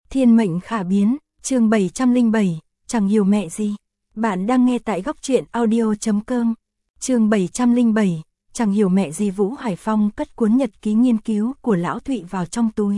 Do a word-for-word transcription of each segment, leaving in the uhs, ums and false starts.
Thiên mệnh khả biến, chương bảy trăm lẻ bảy, chẳng hiểu mẹ gì. Bạn đang nghe tại góc truyện audio chấm com. Chương bảy trăm lẻ bảy, chẳng hiểu mẹ gì. Vũ Hải Phong cất cuốn nhật ký nghiên cứu của Lão Thụy vào trong túi.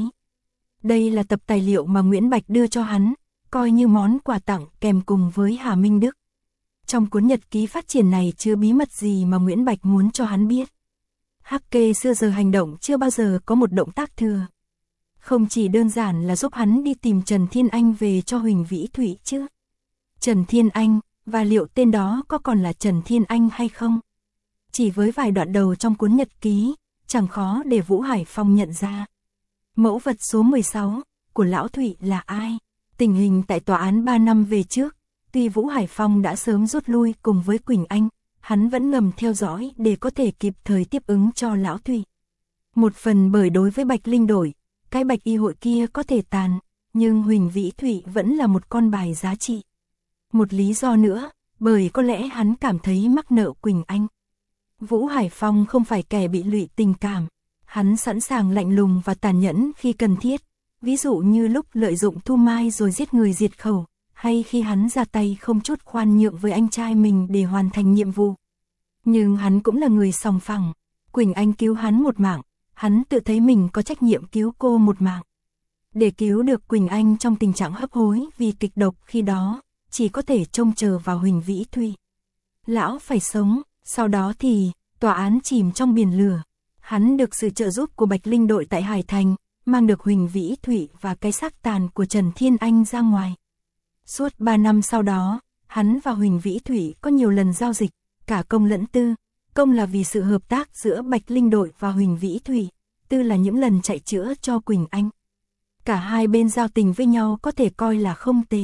Đây là tập tài liệu mà Nguyễn Bạch đưa cho hắn, coi như món quà tặng kèm cùng với Hà Minh Đức. Trong cuốn nhật ký phát triển này chứa bí mật gì mà Nguyễn Bạch muốn cho hắn biết. Hắc Kê xưa giờ hành động chưa bao giờ có một động tác thừa. Không chỉ đơn giản là giúp hắn đi tìm Trần Thiên Anh về cho Huỳnh Vĩ Thụy chứ. Trần Thiên Anh, và liệu tên đó có còn là Trần Thiên Anh hay không? Chỉ với vài đoạn đầu trong cuốn nhật ký, chẳng khó để Vũ Hải Phong nhận ra. Mẫu vật số mười sáu của Lão Thụy là ai? Tình hình tại tòa án ba năm về trước, tuy Vũ Hải Phong đã sớm rút lui cùng với Quỳnh Anh, hắn vẫn ngầm theo dõi để có thể kịp thời tiếp ứng cho Lão Thụy. Một phần bởi đối với Bạch Linh Đổi, cái Bạch Y hội kia có thể tàn, nhưng Huỳnh Vĩ Thụy vẫn là một con bài giá trị. Một lý do nữa, bởi có lẽ hắn cảm thấy mắc nợ Quỳnh Anh. Vũ Hải Phong không phải kẻ bị lụy tình cảm, hắn sẵn sàng lạnh lùng và tàn nhẫn khi cần thiết, ví dụ như lúc lợi dụng Thu Mai rồi giết người diệt khẩu, hay khi hắn ra tay không chút khoan nhượng với anh trai mình để hoàn thành nhiệm vụ. Nhưng hắn cũng là người sòng phẳng, Quỳnh Anh cứu hắn một mạng, hắn tự thấy mình có trách nhiệm cứu cô một mạng. Để cứu được Quỳnh Anh trong tình trạng hấp hối vì kịch độc khi đó, chỉ có thể trông chờ vào Huỳnh Vĩ Thụy. Lão phải sống, sau đó thì, tòa án chìm trong biển lửa. Hắn được sự trợ giúp của Bạch Linh Đội tại Hải Thành, mang được Huỳnh Vĩ Thụy và cái xác tàn của Trần Thiên Anh ra ngoài. Suốt ba năm sau đó, hắn và Huỳnh Vĩ Thụy có nhiều lần giao dịch, cả công lẫn tư. Công là vì sự hợp tác giữa Bạch Linh Đội và Huỳnh Vĩ Thụy, tư là những lần chạy chữa cho Quỳnh Anh. Cả hai bên giao tình với nhau có thể coi là không tệ.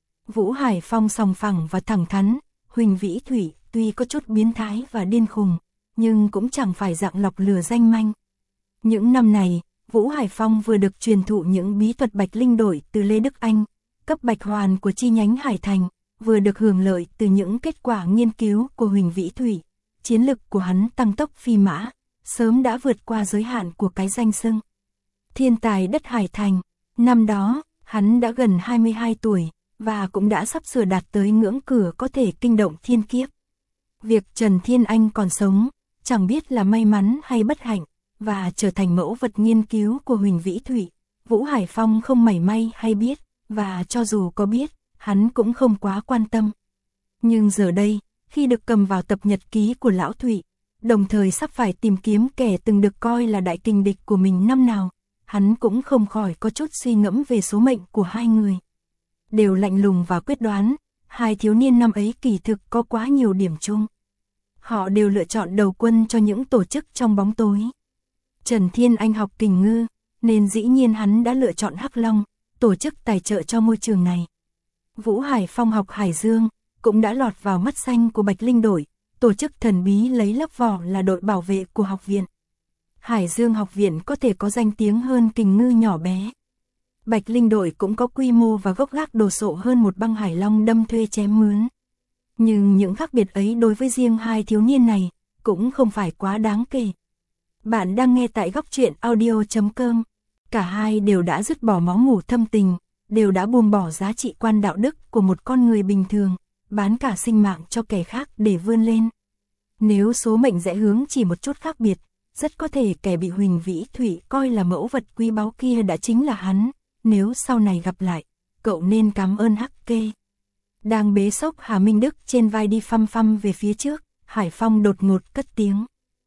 Vũ Hải Phong sòng phẳng và thẳng thắn, Huỳnh Vĩ Thụy tuy có chút biến thái và điên khùng, nhưng cũng chẳng phải dạng lọc lừa danh manh. Những năm này, Vũ Hải Phong vừa được truyền thụ những bí thuật Bạch Linh Đổi từ Lê Đức Anh, cấp Bạch Hoàn của chi nhánh Hải Thành, vừa được hưởng lợi từ những kết quả nghiên cứu của Huỳnh Vĩ Thụy. Chiến lực của hắn tăng tốc phi mã, sớm đã vượt qua giới hạn của cái danh xưng thiên tài đất Hải Thành. Năm đó, hắn đã gần hai mươi hai tuổi, và cũng đã sắp sửa đạt tới ngưỡng cửa có thể kinh động thiên kiếp. Việc Trần Thiên Anh còn sống, chẳng biết là may mắn hay bất hạnh, và trở thành mẫu vật nghiên cứu của Huỳnh Vĩ Thụy, Vũ Hải Phong không mảy may hay biết, và cho dù có biết, hắn cũng không quá quan tâm. Nhưng giờ đây, khi được cầm vào tập nhật ký của Lão Thụy, đồng thời sắp phải tìm kiếm kẻ từng được coi là đại kình địch của mình năm nào, hắn cũng không khỏi có chút suy ngẫm về số mệnh của hai người. Đều lạnh lùng và quyết đoán, hai thiếu niên năm ấy kỳ thực có quá nhiều điểm chung. Họ đều lựa chọn đầu quân cho những tổ chức trong bóng tối. Trần Thiên Anh học kình ngư, nên dĩ nhiên hắn đã lựa chọn Hắc Long, tổ chức tài trợ cho môi trường này. Vũ Hải Phong học Hải Dương, cũng đã lọt vào mắt xanh của Bạch Linh Đổi, tổ chức thần bí lấy lớp vỏ là đội bảo vệ của học viện. Hải Dương học viện có thể có danh tiếng hơn kình ngư nhỏ bé. Bạch Linh Đội cũng có quy mô và gốc gác đồ sộ hơn một băng Hải Long đâm thuê chém mướn. Nhưng những khác biệt ấy đối với riêng hai thiếu niên này, cũng không phải quá đáng kể. Bạn đang nghe tại góc truyện audio chấm com. Cả hai đều đã dứt bỏ máu mủ thâm tình, đều đã buông bỏ giá trị quan đạo đức của một con người bình thường, bán cả sinh mạng cho kẻ khác để vươn lên. Nếu số mệnh rẽ hướng chỉ một chút khác biệt, rất có thể kẻ bị Huỳnh Vĩ Thụy coi là mẫu vật quý báu kia đã chính là hắn. Nếu sau này gặp lại, cậu nên cảm ơn Hắc Kê. Đang bế xốc Hà Minh Đức trên vai đi phăm phăm về phía trước, Hải Phong đột ngột cất tiếng.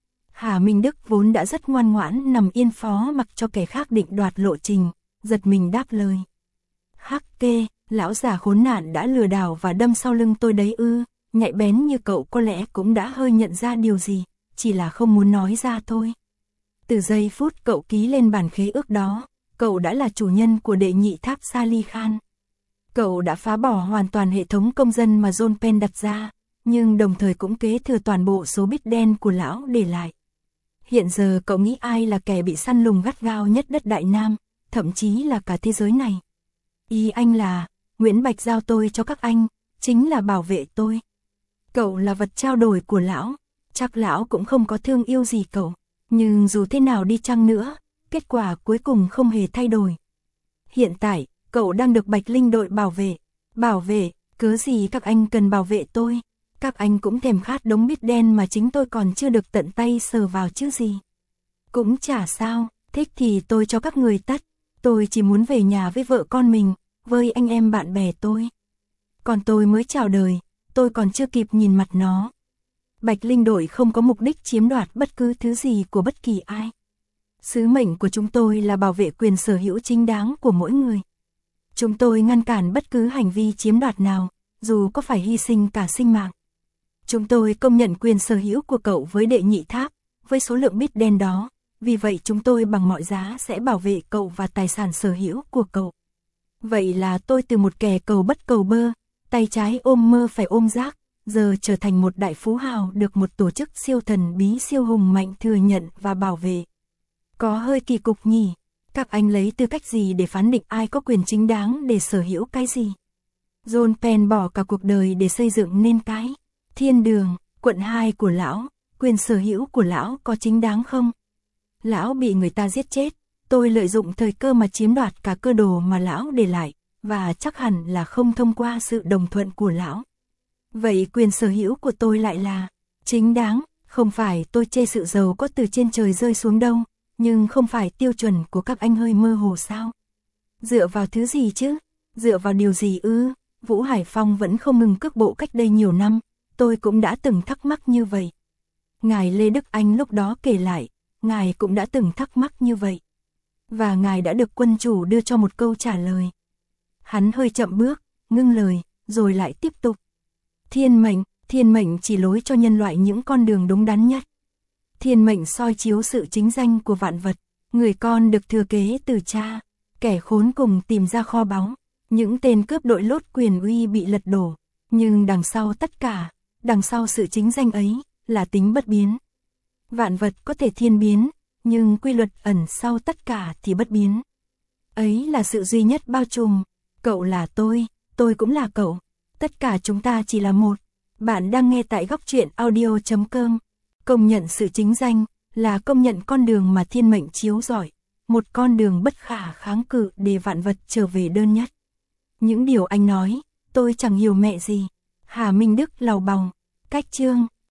Hà Minh Đức vốn đã rất ngoan ngoãn nằm yên phó mặc cho kẻ khác định đoạt lộ trình, giật mình đáp lời. Hắc Kê, lão già khốn nạn đã lừa đảo và đâm sau lưng tôi đấy ư? Nhạy bén như cậu có lẽ cũng đã hơi nhận ra điều gì, chỉ là không muốn nói ra thôi. Từ giây phút cậu ký lên bản khế ước đó, cậu đã là chủ nhân của đệ nhị tháp Sali Khan. Cậu đã phá bỏ hoàn toàn hệ thống công dân mà John Penn đặt ra, nhưng đồng thời cũng kế thừa toàn bộ số bit đen của lão để lại. Hiện giờ cậu nghĩ ai là kẻ bị săn lùng gắt gao nhất đất Đại Nam, thậm chí là cả thế giới này? Ý anh là, Nguyễn Bạch giao tôi cho các anh, chính là bảo vệ tôi. Cậu là vật trao đổi của lão, chắc lão cũng không có thương yêu gì cậu, nhưng dù thế nào đi chăng nữa, kết quả cuối cùng không hề thay đổi. Hiện tại, cậu đang được Bạch Linh đội bảo vệ. Bảo vệ, cớ gì các anh cần bảo vệ tôi? Các anh cũng thèm khát đống bít đen mà chính tôi còn chưa được tận tay sờ vào chứ gì. Cũng chả sao, thích thì tôi cho các người tắt. Tôi chỉ muốn về nhà với vợ con mình, với anh em bạn bè tôi. Còn tôi mới chào đời, tôi còn chưa kịp nhìn mặt nó. Bạch Linh đội không có mục đích chiếm đoạt bất cứ thứ gì của bất kỳ ai. Sứ mệnh của chúng tôi là bảo vệ quyền sở hữu chính đáng của mỗi người. Chúng tôi ngăn cản bất cứ hành vi chiếm đoạt nào, dù có phải hy sinh cả sinh mạng. Chúng tôi công nhận quyền sở hữu của cậu với đệ nhị tháp, với số lượng bit đen đó, vì vậy chúng tôi bằng mọi giá sẽ bảo vệ cậu và tài sản sở hữu của cậu. Vậy là tôi từ một kẻ cầu bất cầu bơ, tay trái ôm mơ phải ôm rác, giờ trở thành một đại phú hào được một tổ chức siêu thần bí siêu hùng mạnh thừa nhận và bảo vệ. Có hơi kỳ cục nhỉ? Các anh lấy tư cách gì để phán định ai có quyền chính đáng để sở hữu cái gì? John Penn bỏ cả cuộc đời để xây dựng nên cái thiên đường, quận hai của lão, quyền sở hữu của lão có chính đáng không? Lão bị người ta giết chết, tôi lợi dụng thời cơ mà chiếm đoạt cả cơ đồ mà lão để lại, và chắc hẳn là không thông qua sự đồng thuận của lão. Vậy quyền sở hữu của tôi lại là chính đáng, không phải tôi chê sự giàu có từ trên trời rơi xuống đâu, nhưng không phải tiêu chuẩn của các anh hơi mơ hồ sao? Dựa vào thứ gì chứ? Dựa vào điều gì ư? Vũ Hải Phong vẫn không ngừng cước bộ cách đây nhiều năm, tôi cũng đã từng thắc mắc như vậy. Ngài Lê Đức Anh lúc đó kể lại, ngài cũng đã từng thắc mắc như vậy. Và ngài đã được quân chủ đưa cho một câu trả lời. Hắn hơi chậm bước, ngưng lời, rồi lại tiếp tục. Thiên mệnh, thiên mệnh chỉ lối cho nhân loại những con đường đúng đắn nhất. Thiên mệnh soi chiếu sự chính danh của vạn vật, người con được thừa kế từ cha, kẻ khốn cùng tìm ra kho báu, những tên cướp đội lốt quyền uy bị lật đổ, nhưng đằng sau tất cả, đằng sau sự chính danh ấy, là tính bất biến. Vạn vật có thể thiên biến, nhưng quy luật ẩn sau tất cả thì bất biến. Ấy là sự duy nhất bao trùm, cậu là tôi, tôi cũng là cậu, tất cả chúng ta chỉ là một. Bạn đang nghe tại góc truyện audio chấm com. Công nhận sự chính danh, là công nhận con đường mà thiên mệnh chiếu rọi, một con đường bất khả kháng cự để vạn vật trở về đơn nhất. Những điều anh nói, tôi chẳng hiểu mẹ gì. Hà Minh Đức lầu bầu, cách chương.